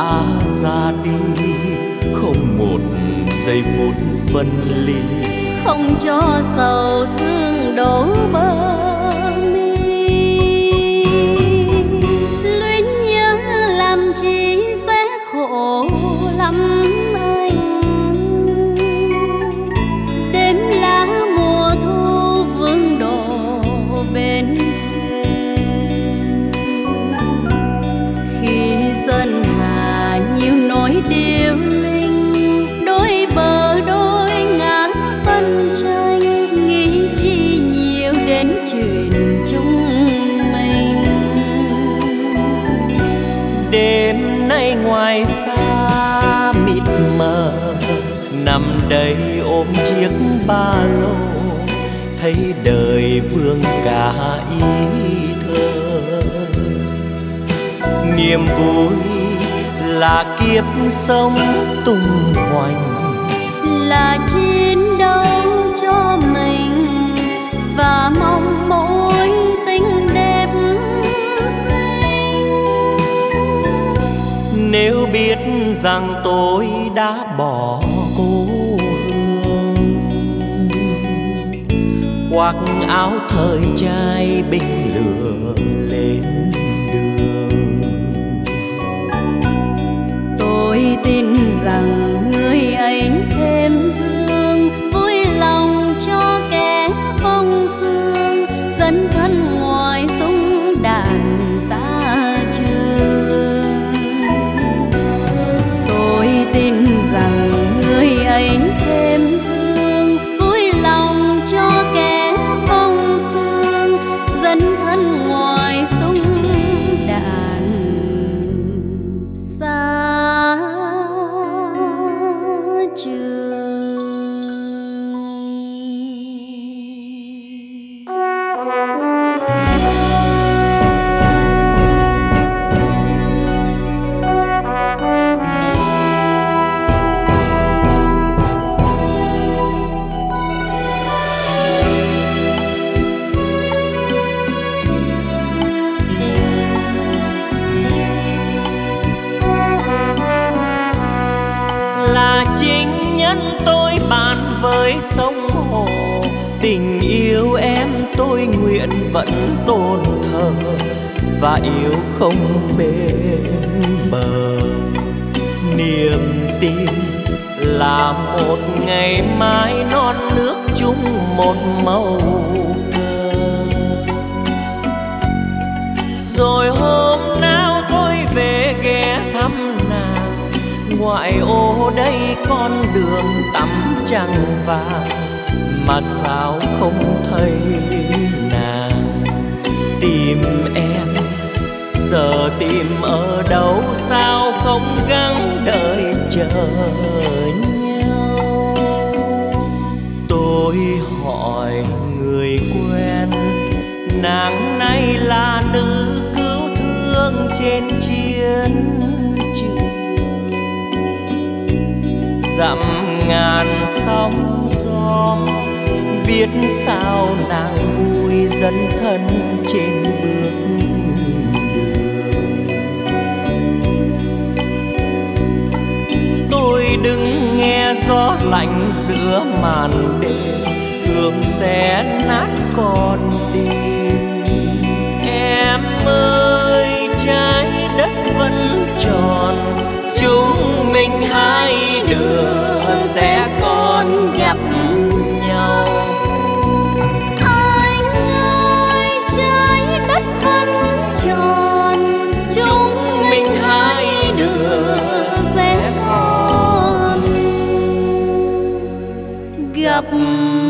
đã ra đi, không một giây phút phân ly, không cho sầu thương đổ bờ mi. Luyến nhớ làm chi sẽ khổ lắm anh. Đêm lá mùa thu vương đổ bên thềm, khi sơn hà nhiều nỗi điêu linh, đôi bờ đôi ngã phân tranh, nghĩ chi nhiều đến chuyện chúng mình. Đêm nay ngoài xa mịt mờ, nằm đây ôm chiếc ba lô, thấy đời vương cả ý thơ. Niềm vui là kiếp sống tung hoành, là chiến đấu cho mình và mong mối tình đẹp xinh. nếu biết rằng tôi đã bỏ cô hương, khoác áo thời trai binh lửa lên đường. Tôi tin rằng người ấy thêm thương, vui lòng cho kẻ phong sương, dẫn thân ngoài súng đạn xa trường. Tôi tin rằng người ấy thêm thương, vui lòng cho kẻ phong sương, dẫn thân ngoài súng đạn xa trường. Là chính nhân tôi bàn với sông hồ, tình yêu em tôi nguyện vẫn tôn thờ, và yêu không bên bờ. Niềm tin là một ngày mai non nước chung một màu cờ. Rồi hôm nào tôi về ghé thăm nàng, ngoại ô đây con đường tắm trăng vàng, mà sao không thấy nàng. Tìm em giờ tìm ở đâu, sao không gắng đợi chờ nhau. Tôi hỏi người quen, nàng này là nữ cứu thương trên chiến trường. Dặm ngàn sóng gió, biết sao nàng vui dấn thân trên bước đường. Tôi đứng nghe gió lạnh giữa màn đêm, thương sẽ nát con tim. Em ơi trái đất vẫn tròn, chúng mình hai đứa sẽ còn gặp nhau. Anh ơi trái đất vẫn tròn, chúng mình hai đứa sẽ còn gặp